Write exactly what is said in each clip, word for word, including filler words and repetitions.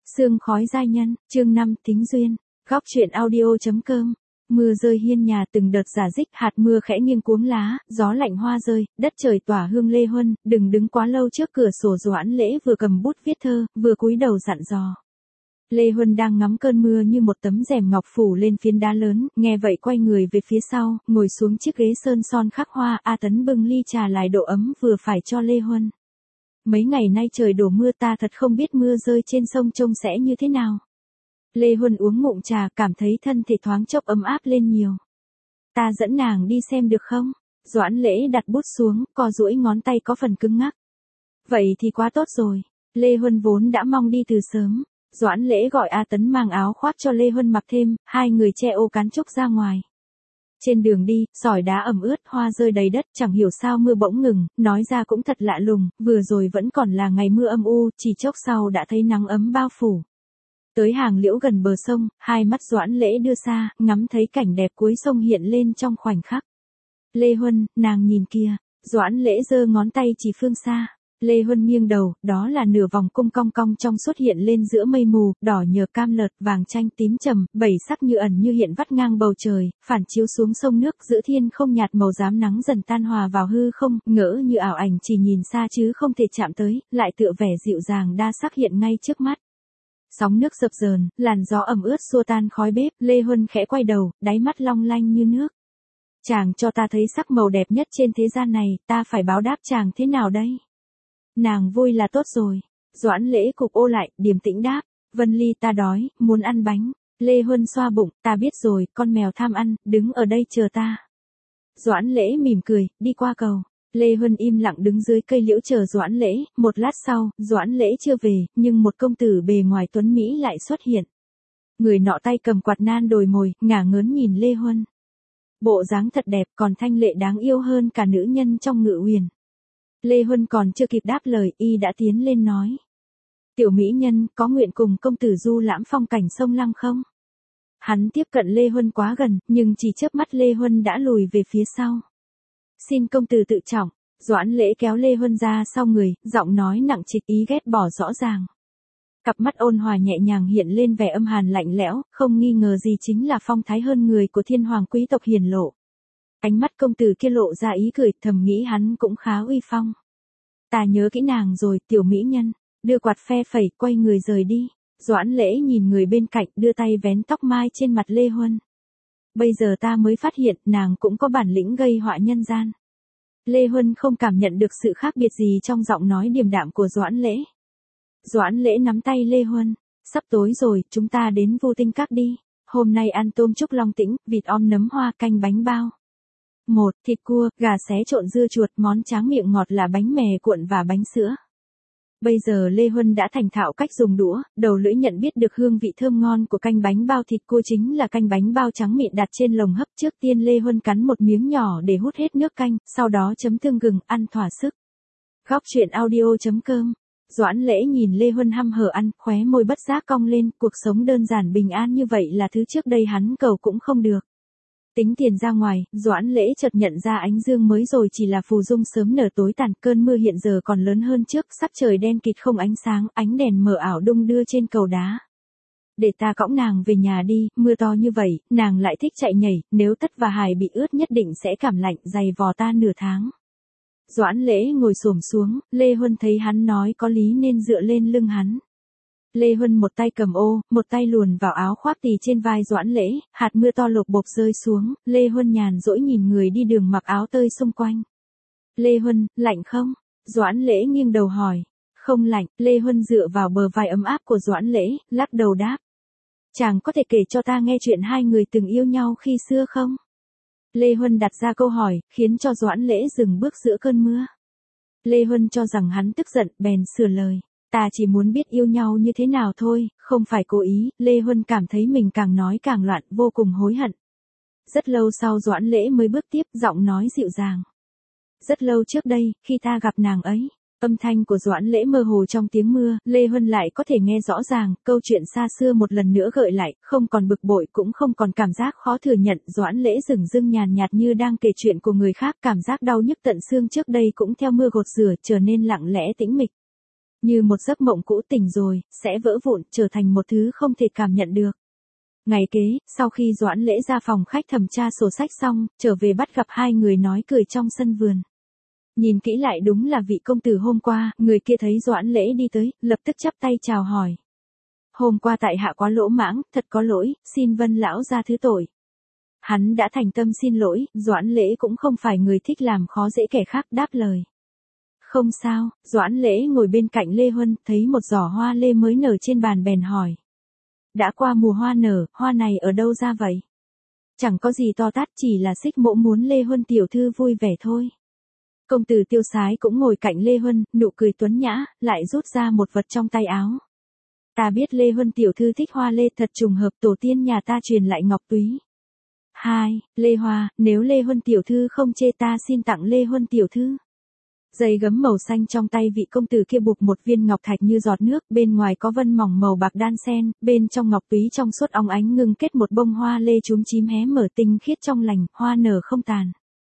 Sương khói giai nhân, chương năm, tính duyên, góc truyện audio.com. Mưa rơi hiên nhà từng đợt rả rích, hạt mưa khẽ nghiêng cuống lá, gió lạnh hoa rơi, đất trời tỏa hương Lê Huân, đừng đứng quá lâu trước cửa sổ. Doãn Lễ vừa cầm bút viết thơ, vừa cúi đầu dặn dò. Lê Huân đang ngắm cơn mưa như một tấm rèm ngọc phủ lên phiến đá lớn, nghe vậy quay người về phía sau, ngồi xuống chiếc ghế sơn son khắc hoa. A Tấn bưng ly trà lại độ ấm vừa phải cho Lê Huân. Mấy ngày nay trời đổ mưa, ta thật không biết mưa rơi trên sông trông sẽ như thế nào. Lê Huân uống ngụm trà, cảm thấy thân thể thoáng chốc ấm áp lên nhiều. Ta dẫn nàng đi xem được không? Doãn Lễ đặt bút xuống, co duỗi ngón tay có phần cứng ngắc. Vậy thì quá tốt rồi. Lê Huân vốn đã mong đi từ sớm. Doãn Lễ gọi A Tấn mang áo khoác cho Lê Huân mặc thêm, hai người che ô cán trúc ra ngoài. Trên đường đi, sỏi đá ẩm ướt, hoa rơi đầy đất, chẳng hiểu sao mưa bỗng ngừng, nói ra cũng thật lạ lùng, vừa rồi vẫn còn là ngày mưa âm u, chỉ chốc sau đã thấy nắng ấm bao phủ. Tới hàng liễu gần bờ sông, hai mắt Doãn Lễ đưa xa, ngắm thấy cảnh đẹp cuối sông hiện lên trong khoảnh khắc. Lê Huân, nàng nhìn kia. Doãn Lễ giơ ngón tay chỉ phương xa. Lê Huân nghiêng đầu, đó là nửa vòng cung cong cong trong xuất hiện lên giữa mây mù, đỏ nhờ cam lợt, vàng chanh tím trầm, bảy sắc như ẩn như hiện vắt ngang bầu trời, phản chiếu xuống sông nước, giữa thiên không nhạt màu rám nắng dần tan hòa vào hư không, ngỡ như ảo ảnh chỉ nhìn xa chứ không thể chạm tới, lại tựa vẻ dịu dàng đa sắc hiện ngay trước mắt. Sóng nước dập dờn, làn gió ẩm ướt xua tan khói bếp, Lê Huân khẽ quay đầu, đáy mắt long lanh như nước. Chàng cho ta thấy sắc màu đẹp nhất trên thế gian này, ta phải báo đáp chàng thế nào đây? Nàng vui là tốt rồi. Doãn Lễ cụp ô lại, điềm tĩnh đáp. Vân Ly, ta đói, muốn ăn bánh. Lê Huân xoa bụng, ta biết rồi, con mèo tham ăn, đứng ở đây chờ ta. Doãn Lễ mỉm cười, đi qua cầu. Lê Huân im lặng đứng dưới cây liễu chờ Doãn Lễ, một lát sau, Doãn Lễ chưa về, nhưng một công tử bề ngoài tuấn Mỹ lại xuất hiện. Người nọ tay cầm quạt nan đồi mồi, ngả ngớn nhìn Lê Huân. Bộ dáng thật đẹp, còn thanh lệ đáng yêu hơn cả nữ nhân trong Ngự Huyền. Lê Huân còn chưa kịp đáp lời, y đã tiến lên nói. Tiểu mỹ nhân, có nguyện cùng công tử du lãm phong cảnh sông Lăng không? Hắn tiếp cận Lê Huân quá gần, nhưng chỉ chớp mắt Lê Huân đã lùi về phía sau. Xin công tử tự trọng. Doãn Lễ kéo Lê Huân ra sau người, giọng nói nặng trịch, ý ghét bỏ rõ ràng. Cặp mắt ôn hòa nhẹ nhàng hiện lên vẻ âm hàn lạnh lẽo, không nghi ngờ gì chính là phong thái hơn người của thiên hoàng quý tộc hiển lộ. Ánh mắt công tử kia lộ ra ý cười, thầm nghĩ hắn cũng khá uy phong. Ta nhớ kỹ nàng rồi, tiểu mỹ nhân. Đưa quạt phe phẩy, quay người rời đi. Doãn Lễ nhìn người bên cạnh, đưa tay vén tóc mai trên mặt Lê Huân. Bây giờ ta mới phát hiện, nàng cũng có bản lĩnh gây họa nhân gian. Lê Huân không cảm nhận được sự khác biệt gì trong giọng nói điềm đạm của Doãn Lễ. Doãn Lễ nắm tay Lê Huân. Sắp tối rồi, chúng ta đến Vô Tinh Các đi. Hôm nay ăn tôm trúc long tĩnh, vịt om nấm hoa canh bánh bao. Một, thịt cua, gà xé trộn dưa chuột, món tráng miệng ngọt là bánh mè cuộn và bánh sữa. Bây giờ Lê Huân đã thành thạo cách dùng đũa, đầu lưỡi nhận biết được hương vị thơm ngon của canh bánh bao thịt cua chính là canh bánh bao trắng mịn đặt trên lồng hấp. Trước tiên Lê Huân cắn một miếng nhỏ để hút hết nước canh, sau đó chấm tương gừng, ăn thỏa sức. Góc truyện audio.com. Doãn Lễ nhìn Lê Huân hăm hở ăn, khóe môi bất giác cong lên, cuộc sống đơn giản bình an như vậy là thứ trước đây hắn cầu cũng không được. Tính tiền ra ngoài, Doãn Lễ chợt nhận ra ánh dương mới rồi chỉ là phù dung sớm nở tối tàn, cơn mưa hiện giờ còn lớn hơn trước, sắc trời đen kịt không ánh sáng, ánh đèn mờ ảo đung đưa trên cầu đá. Để ta cõng nàng về nhà đi, mưa to như vậy, nàng lại thích chạy nhảy, nếu tất và hài bị ướt nhất định sẽ cảm lạnh, dày vò ta nửa tháng. Doãn Lễ ngồi xổm xuống, Lê Huân thấy hắn nói có lý nên dựa lên lưng hắn. Lê Huân một tay cầm ô, một tay luồn vào áo khoác tì trên vai Doãn Lễ, hạt mưa to lộp bộp rơi xuống, Lê Huân nhàn dỗi nhìn người đi đường mặc áo tơi xung quanh. Lê Huân, lạnh không? Doãn Lễ nghiêng đầu hỏi. Không lạnh, Lê Huân dựa vào bờ vai ấm áp của Doãn Lễ, lắc đầu đáp. Chàng có thể kể cho ta nghe chuyện hai người từng yêu nhau khi xưa không? Lê Huân đặt ra câu hỏi, khiến cho Doãn Lễ dừng bước giữa cơn mưa. Lê Huân cho rằng hắn tức giận, bèn sửa lời. Ta chỉ muốn biết yêu nhau như thế nào thôi, không phải cố ý. Lê Huân cảm thấy mình càng nói càng loạn, vô cùng hối hận. Rất lâu sau Doãn Lễ mới bước tiếp, giọng nói dịu dàng. Rất lâu trước đây, khi ta gặp nàng ấy. Âm thanh của Doãn Lễ mơ hồ trong tiếng mưa, Lê Huân lại có thể nghe rõ ràng, câu chuyện xa xưa một lần nữa gợi lại, không còn bực bội cũng không còn cảm giác khó thừa nhận. Doãn Lễ dửng dưng nhàn nhạt như đang kể chuyện của người khác, cảm giác đau nhức tận xương trước đây cũng theo mưa gột rửa, trở nên lặng lẽ tĩnh mịch. Như một giấc mộng cũ tỉnh rồi, sẽ vỡ vụn, trở thành một thứ không thể cảm nhận được. Ngày kế, sau khi Doãn Lễ ra phòng khách thẩm tra sổ sách xong, trở về bắt gặp hai người nói cười trong sân vườn. Nhìn kỹ lại đúng là vị công tử hôm qua, người kia thấy Doãn Lễ đi tới, lập tức chắp tay chào hỏi. Hôm qua tại hạ quá lỗ mãng, thật có lỗi, xin Vân lão ra thứ tội. Hắn đã thành tâm xin lỗi, Doãn Lễ cũng không phải người thích làm khó dễ kẻ khác, đáp lời. Không sao, Doãn Lễ ngồi bên cạnh Lê Huân, thấy một giỏ hoa lê mới nở trên bàn bèn hỏi. Đã qua mùa hoa nở, hoa này ở đâu ra vậy? Chẳng có gì to tát, chỉ là Xích Mỗ muốn Lê Huân tiểu thư vui vẻ thôi. Công tử Tiêu Sái cũng ngồi cạnh Lê Huân, nụ cười tuấn nhã, lại rút ra một vật trong tay áo. Ta biết Lê Huân tiểu thư thích hoa lê, thật trùng hợp, tổ tiên nhà ta truyền lại ngọc túy. Hai, Lê Hoa, nếu Lê Huân tiểu thư không chê ta xin tặng Lê Huân tiểu thư. Dây gấm màu xanh trong tay vị công tử kia buộc một viên ngọc thạch như giọt nước, bên ngoài có vân mỏng màu bạc đan xen, bên trong ngọc túy trong suốt óng ánh ngưng kết một bông hoa lê chúm chím hé mở tinh khiết trong lành, hoa nở không tàn.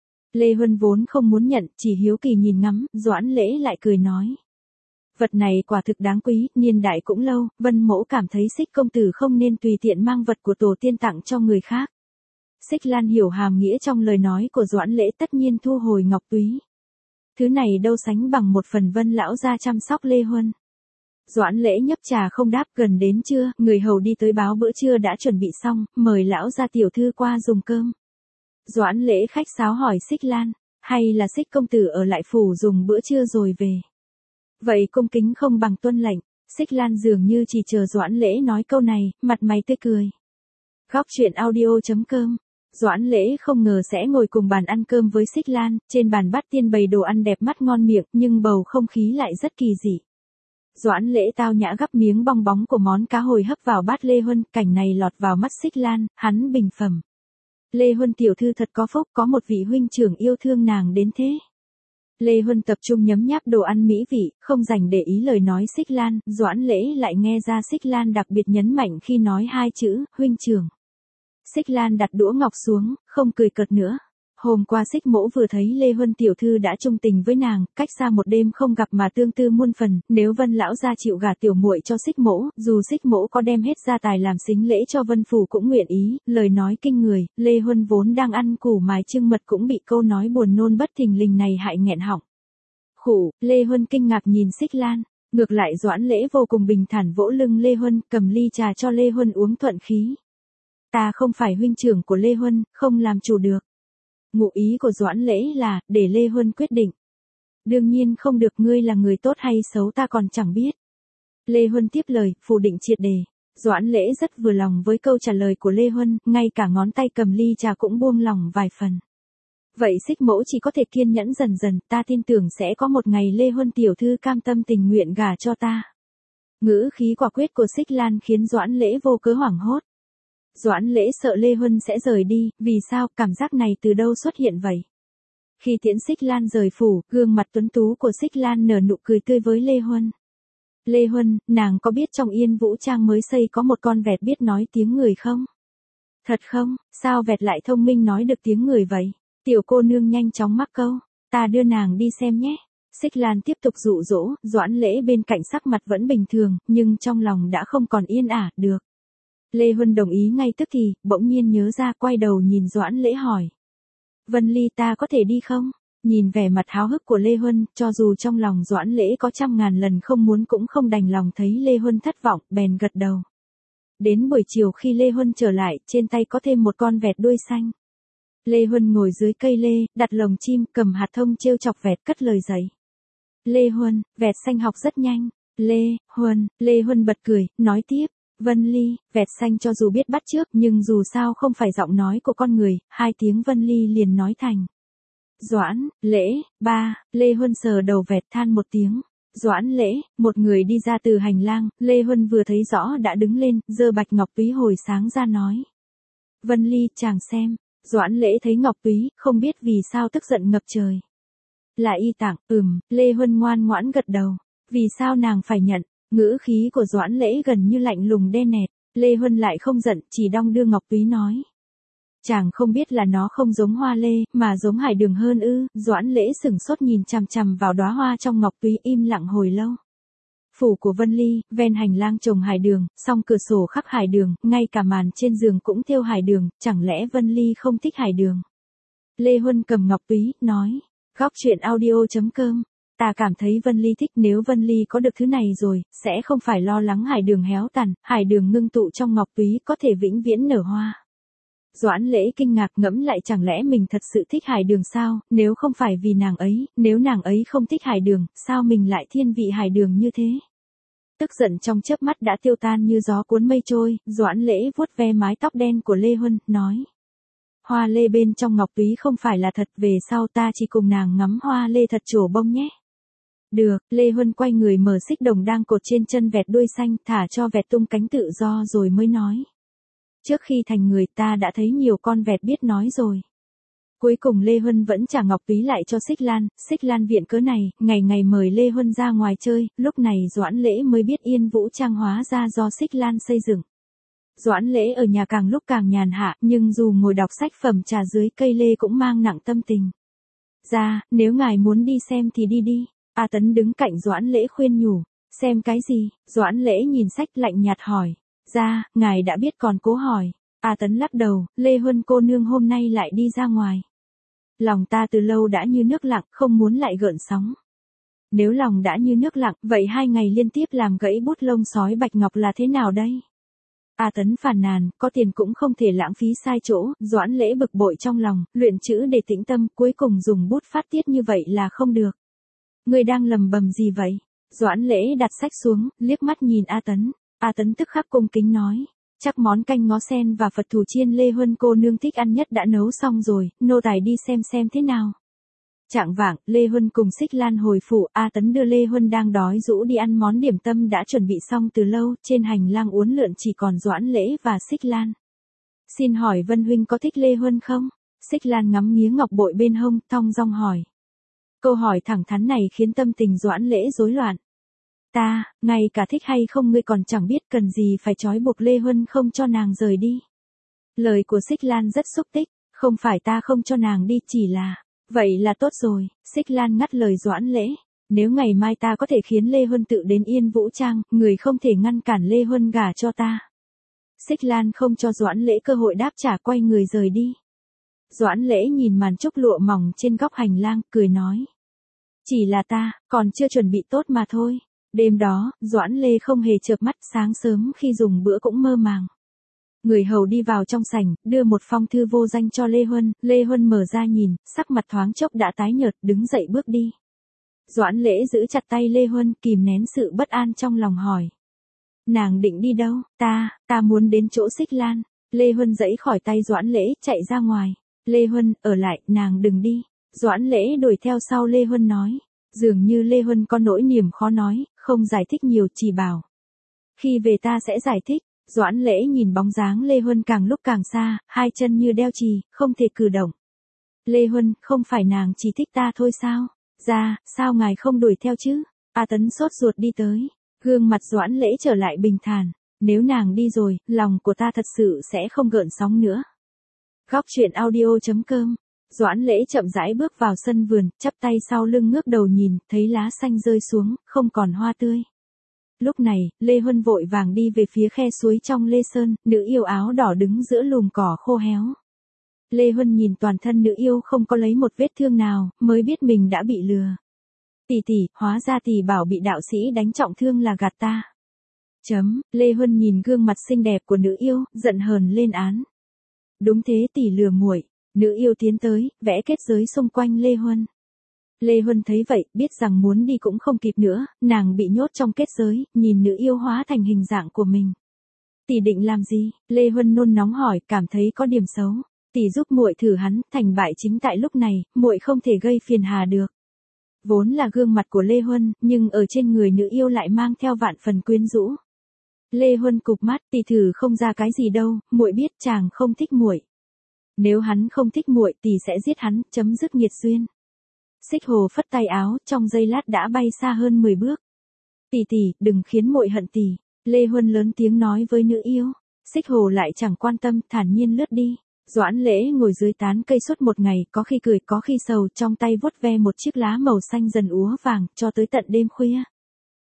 Lê Huân vốn không muốn nhận, chỉ hiếu kỳ nhìn ngắm, Doãn Lễ lại cười nói. Vật này quả thực đáng quý, niên đại cũng lâu, Vân mỗ cảm thấy Xích công tử không nên tùy tiện mang vật của tổ tiên tặng cho người khác. Xích Lan hiểu hàm nghĩa trong lời nói của Doãn Lễ, tất nhiên thu hồi ngọc túy. Thứ này đâu sánh bằng một phần Vân lão ra chăm sóc Lê Huân. Doãn Lễ nhấp trà không đáp, gần đến trưa, người hầu đi tới báo bữa trưa đã chuẩn bị xong, mời lão gia tiểu thư qua dùng cơm. Doãn Lễ khách sáo hỏi Xích Lan, hay là Xích công tử ở lại phủ dùng bữa trưa rồi về? Vậy cung kính không bằng tuân lệnh. Xích Lan dường như chỉ chờ Doãn Lễ nói câu này, mặt mày tươi cười. Góc truyện audio chấm com. Doãn Lễ không ngờ sẽ ngồi cùng bàn ăn cơm với Xích Lan, trên bàn bát tiên bày đồ ăn đẹp mắt ngon miệng, nhưng bầu không khí lại rất kỳ dị. Doãn Lễ tao nhã gắp miếng bong bóng của món cá hồi hấp vào bát Lê Huân, cảnh này lọt vào mắt Xích Lan, hắn bình phẩm. Lê Huân tiểu thư thật có phúc, có một vị huynh trưởng yêu thương nàng đến thế. Lê Huân tập trung nhấm nháp đồ ăn mỹ vị, không dành để ý lời nói Xích Lan, Doãn Lễ lại nghe ra Xích Lan đặc biệt nhấn mạnh khi nói hai chữ, huynh trưởng. Xích Lan đặt đũa ngọc xuống, không cười cợt nữa. Hôm qua Xích Mỗ vừa thấy Lê Huân tiểu thư đã trung tình với nàng, cách xa một đêm không gặp mà tương tư muôn phần, nếu Vân lão gia chịu gả tiểu muội cho Xích Mỗ, dù Xích Mỗ có đem hết gia tài làm sính lễ cho Vân phủ cũng nguyện ý. Lời nói kinh người, Lê Huân vốn đang ăn củ mài trưng mật cũng bị câu nói buồn nôn bất thình lình này hại nghẹn họng. Khủ, Lê Huân kinh ngạc nhìn Xích Lan, ngược lại Doãn Lễ vô cùng bình thản vỗ lưng Lê Huân, cầm ly trà cho Lê Huân uống thuận khí. Ta không phải huynh trưởng của Lê Huân, không làm chủ được. Ngụ ý của Doãn Lễ là, để Lê Huân quyết định. Đương nhiên không được, ngươi là người tốt hay xấu ta còn chẳng biết. Lê Huân tiếp lời, phủ định triệt đề. Doãn Lễ rất vừa lòng với câu trả lời của Lê Huân, ngay cả ngón tay cầm ly trà cũng buông lỏng vài phần. Vậy Xích Mỗ chỉ có thể kiên nhẫn dần dần, ta tin tưởng sẽ có một ngày Lê Huân tiểu thư cam tâm tình nguyện gả cho ta. Ngữ khí quả quyết của Xích Lan khiến Doãn Lễ vô cớ hoảng hốt. Doãn Lễ sợ Lê Huân sẽ rời đi, vì sao, cảm giác này từ đâu xuất hiện vậy? Khi tiễn Xích Lan rời phủ, gương mặt tuấn tú của Xích Lan nở nụ cười tươi với Lê Huân. Lê Huân, nàng có biết trong Yên Vũ Trang mới xây có một con vẹt biết nói tiếng người không? Thật không, sao vẹt lại thông minh nói được tiếng người vậy? Tiểu cô nương nhanh chóng mắc câu, ta đưa nàng đi xem nhé. Xích Lan tiếp tục dụ dỗ, Doãn Lễ bên cạnh sắc mặt vẫn bình thường, nhưng trong lòng đã không còn yên ả, được. Lê Huân đồng ý ngay tức thì, bỗng nhiên nhớ ra quay đầu nhìn Doãn Lễ hỏi. Vân Ly ta có thể đi không? Nhìn vẻ mặt háo hức của Lê Huân, cho dù trong lòng Doãn Lễ có trăm ngàn lần không muốn cũng không đành lòng thấy Lê Huân thất vọng, bèn gật đầu. Đến buổi chiều khi Lê Huân trở lại, trên tay có thêm một con vẹt đuôi xanh. Lê Huân ngồi dưới cây lê, đặt lồng chim, cầm hạt thông trêu chọc vẹt cất lời dạy. Lê Huân, vẹt xanh học rất nhanh. Lê Huân, Lê Huân bật cười, nói tiếp. Vân Ly, vẹt xanh cho dù biết bắt chước nhưng dù sao không phải giọng nói của con người, hai tiếng Vân Ly liền nói thành. Doãn, Lễ, ba, Lê Huân sờ đầu vẹt than một tiếng. Doãn Lễ, một người đi ra từ hành lang, Lê Huân vừa thấy rõ đã đứng lên, giơ bạch ngọc túy hồi sáng ra nói. Vân Ly, chàng xem. Doãn Lễ thấy ngọc túy, không biết vì sao tức giận ngập trời. Là y tặng, ừm, Lê Huân ngoan ngoãn gật đầu. Vì sao nàng phải nhận? Ngữ khí của Doãn Lễ gần như lạnh lùng đen nẹt, Lê Huân lại không giận, chỉ đong đưa ngọc túy nói. Chàng không biết là nó không giống hoa lê, mà giống hải đường hơn ư? Doãn Lễ sửng sốt nhìn chằm chằm vào đóa hoa trong ngọc túy im lặng hồi lâu. Phủ của Vân Ly, ven hành lang trồng hải đường, song cửa sổ khắc hải đường, ngay cả màn trên giường cũng thêu hải đường, chẳng lẽ Vân Ly không thích hải đường? Lê Huân cầm ngọc túy, nói, góc chuyện audio.com, ta cảm thấy Vân Ly thích, nếu Vân Ly có được thứ này rồi, sẽ không phải lo lắng hải đường héo tàn, hải đường ngưng tụ trong ngọc túy có thể vĩnh viễn nở hoa. Doãn Lễ kinh ngạc ngẫm lại, chẳng lẽ mình thật sự thích hải đường sao, nếu không phải vì nàng ấy, nếu nàng ấy không thích hải đường, sao mình lại thiên vị hải đường như thế? Tức giận trong chớp mắt đã tiêu tan như gió cuốn mây trôi, Doãn Lễ vuốt ve mái tóc đen của Lê Huân, nói. Hoa lê bên trong ngọc túy không phải là thật, về sau ta chỉ cùng nàng ngắm hoa lê thật trổ bông nhé. Được, Lê Huân quay người mở xích đồng đang cột trên chân vẹt đuôi xanh, thả cho vẹt tung cánh tự do rồi mới nói. Trước khi thành người ta đã thấy nhiều con vẹt biết nói rồi. Cuối cùng Lê Huân vẫn trả ngọc túy lại cho Xích Lan, Xích Lan viện cớ này, ngày ngày mời Lê Huân ra ngoài chơi, lúc này Doãn Lễ mới biết Yên Vũ Trang hóa ra do Xích Lan xây dựng. Doãn Lễ ở nhà càng lúc càng nhàn hạ, nhưng dù ngồi đọc sách phẩm trà dưới cây lê cũng mang nặng tâm tình. Ra, nếu ngài muốn đi xem thì đi đi. A Tấn đứng cạnh Doãn Lễ khuyên nhủ. Xem cái gì? Doãn Lễ nhìn sách lạnh nhạt hỏi. Ra, ngài đã biết còn cố hỏi. A Tấn lắc đầu, Lê Huân cô nương hôm nay lại đi ra ngoài. Lòng ta từ lâu đã như nước lặng, không muốn lại gợn sóng. Nếu lòng đã như nước lặng, vậy hai ngày liên tiếp làm gãy bút lông sói bạch ngọc là thế nào đây? A Tấn phàn nàn, có tiền cũng không thể lãng phí sai chỗ, Doãn Lễ bực bội trong lòng, luyện chữ để tĩnh tâm, cuối cùng dùng bút phát tiết như vậy là không được. Người đang lầm bầm gì vậy? Doãn Lễ đặt sách xuống, liếc mắt nhìn A Tấn. A Tấn tức khắc cung kính nói, chắc món canh ngó sen và Phật thủ chiên Lê Huân cô nương thích ăn nhất đã nấu xong rồi, nô tài đi xem xem thế nào. Trạng vạng, Lê Huân cùng Xích Lan hồi phủ, A Tấn đưa Lê Huân đang đói rũ đi ăn món điểm tâm đã chuẩn bị xong từ lâu, trên hành lang uốn lượn chỉ còn Doãn Lễ và Xích Lan. Xin hỏi Vân huynh có thích Lê Huân không? Xích Lan ngắm nghía ngọc bội bên hông, thong dong hỏi. Câu hỏi thẳng thắn này khiến tâm tình Doãn Lễ rối loạn. Ta, ngay cả thích hay không ngươi còn chẳng biết, cần gì phải trói buộc Lê Huân không cho nàng rời đi. Lời của Xích Lan rất xúc tích, không phải ta không cho nàng đi, chỉ là... Vậy là tốt rồi, Xích Lan ngắt lời Doãn Lễ. Nếu ngày mai ta có thể khiến Lê Huân tự đến Yên Vũ Trang, người không thể ngăn cản Lê Huân gả cho ta. Xích Lan không cho Doãn Lễ cơ hội đáp trả, quay người rời đi. Doãn Lễ nhìn màn trúc lụa mỏng trên góc hành lang, cười nói. Chỉ là ta, còn chưa chuẩn bị tốt mà thôi. Đêm đó, Doãn Lê không hề chợp mắt, sáng sớm khi dùng bữa cũng mơ màng. Người hầu đi vào trong sảnh, đưa một phong thư vô danh cho Lê Huân, Lê Huân mở ra nhìn, sắc mặt thoáng chốc đã tái nhợt, đứng dậy bước đi. Doãn Lễ giữ chặt tay Lê Huân, kìm nén sự bất an trong lòng hỏi. Nàng định đi đâu? Ta, ta muốn đến chỗ Xích Lan. Lê Huân giãy khỏi tay Doãn Lễ, chạy ra ngoài. Lê Huân, ở lại, nàng đừng đi. Doãn Lễ đuổi theo sau Lê Huân nói. Dường như Lê Huân có nỗi niềm khó nói, không giải thích nhiều, chỉ bảo. Khi về ta sẽ giải thích. Doãn Lễ nhìn bóng dáng Lê Huân càng lúc càng xa, hai chân như đeo chì, không thể cử động. Lê Huân, không phải nàng chỉ thích ta thôi sao? Ra, sao ngài không đuổi theo chứ? A Tấn sốt ruột đi tới. Gương mặt Doãn Lễ trở lại bình thản. Nếu nàng đi rồi, lòng của ta thật sự sẽ không gợn sóng nữa. Góc chuyện audio.com. Doãn Lễ chậm rãi bước vào sân vườn, chắp tay sau lưng ngước đầu nhìn, thấy lá xanh rơi xuống, không còn hoa tươi. Lúc này, Lê Huân vội vàng đi về phía khe suối trong Lê Sơn, nữ yêu áo đỏ đứng giữa lùm cỏ khô héo. Lê Huân nhìn toàn thân nữ yêu không có lấy một vết thương nào, mới biết mình đã bị lừa. Tỷ tỷ, hóa ra tỷ bảo bị đạo sĩ đánh trọng thương là gạt ta. Chấm, Lê Huân nhìn gương mặt xinh đẹp của nữ yêu, giận hờn lên án. Đúng thế, tỷ lừa muội. Nữ yêu tiến tới, vẽ kết giới xung quanh Lê Huân. Lê Huân thấy vậy, biết rằng muốn đi cũng không kịp nữa, nàng bị nhốt trong kết giới, nhìn nữ yêu hóa thành hình dạng của mình. Tỷ định làm gì? Lê Huân nôn nóng hỏi, cảm thấy có điểm xấu. Tỷ giúp muội thử hắn, thành bại chính tại lúc này, muội không thể gây phiền hà được. Vốn là gương mặt của Lê Huân, nhưng ở trên người nữ yêu lại mang theo vạn phần quyến rũ. Lê Huân cụp mắt, tỷ thử không ra cái gì đâu, muội biết chàng không thích muội. Nếu hắn không thích muội, tỷ sẽ giết hắn, chấm dứt nghiệt duyên. Xích Hồ phất tay áo, trong giây lát đã bay xa hơn mười bước. Tỷ tỷ, đừng khiến muội hận tỷ. Lê Huân lớn tiếng nói với nữ yêu. Xích Hồ lại chẳng quan tâm, thản nhiên lướt đi. Doãn Lễ ngồi dưới tán cây suốt một ngày, có khi cười, có khi sầu, trong tay vuốt ve một chiếc lá màu xanh dần úa vàng, cho tới tận đêm khuya.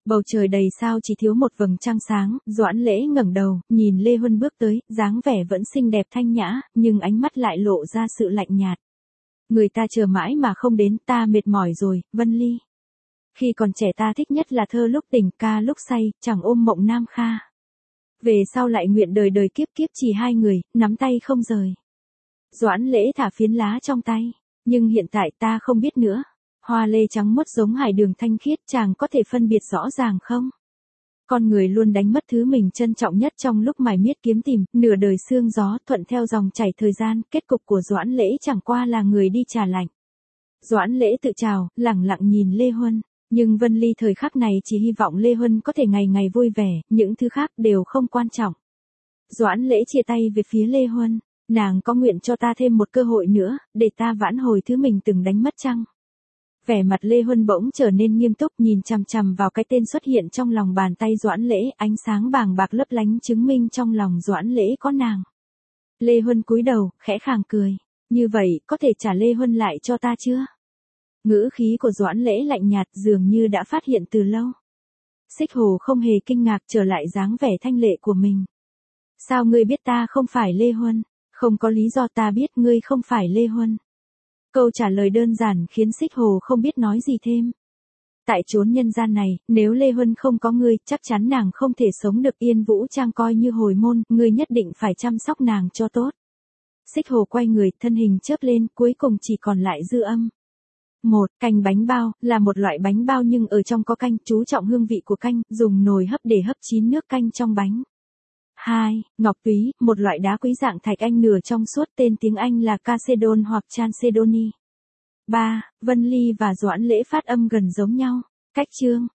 Bầu trời đầy sao chỉ thiếu một vầng trăng sáng, Doãn Lễ ngẩng đầu, nhìn Lê Huân bước tới, dáng vẻ vẫn xinh đẹp thanh nhã, nhưng ánh mắt lại lộ ra sự lạnh nhạt. Người ta chờ mãi mà không đến, ta mệt mỏi rồi, Vân Ly. Khi còn trẻ ta thích nhất là thơ lúc tỉnh, ca lúc say, chẳng ôm mộng nam kha. Về sau lại nguyện đời đời kiếp kiếp chỉ hai người, nắm tay không rời. Doãn Lễ thả phiến lá trong tay, nhưng hiện tại ta không biết nữa. Hoa lê trắng muốt giống hải đường thanh khiết, chàng có thể phân biệt rõ ràng không? Con người luôn đánh mất thứ mình trân trọng nhất trong lúc mải miết kiếm tìm, nửa đời sương gió, thuận theo dòng chảy thời gian, kết cục của Doãn Lễ chẳng qua là người đi trà lạnh. Doãn Lễ tự chào, lẳng lặng nhìn Lê Huân, nhưng Vân Ly thời khắc này chỉ hy vọng Lê Huân có thể ngày ngày vui vẻ, những thứ khác đều không quan trọng. Doãn Lễ chia tay về phía Lê Huân, nàng có nguyện cho ta thêm một cơ hội nữa, để ta vãn hồi thứ mình từng đánh mất chăng? Vẻ mặt Lê Huân bỗng trở nên nghiêm túc, nhìn chằm chằm vào cái tên xuất hiện trong lòng bàn tay Doãn Lễ, ánh sáng vàng bạc lấp lánh chứng minh trong lòng Doãn Lễ có nàng. Lê Huân cúi đầu, khẽ khàng cười, như vậy, có thể trả Lê Huân lại cho ta chưa? Ngữ khí của Doãn Lễ lạnh nhạt, dường như đã phát hiện từ lâu. Xích Hồ không hề kinh ngạc, trở lại dáng vẻ thanh lệ của mình. Sao ngươi biết ta không phải Lê Huân? Không có lý do, ta biết ngươi không phải Lê Huân. Câu trả lời đơn giản khiến Xích Hồ không biết nói gì thêm. Tại chốn nhân gian này, nếu Lê Huân không có ngươi, chắc chắn nàng không thể sống được. Yên Vũ Trang coi như hồi môn, ngươi nhất định phải chăm sóc nàng cho tốt. Xích Hồ quay người, thân hình chớp lên, cuối cùng chỉ còn lại dư âm. Một, canh bánh bao, là một loại bánh bao nhưng ở trong có canh, chú trọng hương vị của canh, dùng nồi hấp để hấp chín nước canh trong bánh. Hai, ngọc túy, một loại đá quý dạng thạch anh nửa trong suốt, tên tiếng Anh là Chalcedon hoặc Chalcedony. Ba, Vân Ly và Doãn Lễ phát âm gần giống nhau. Cách chương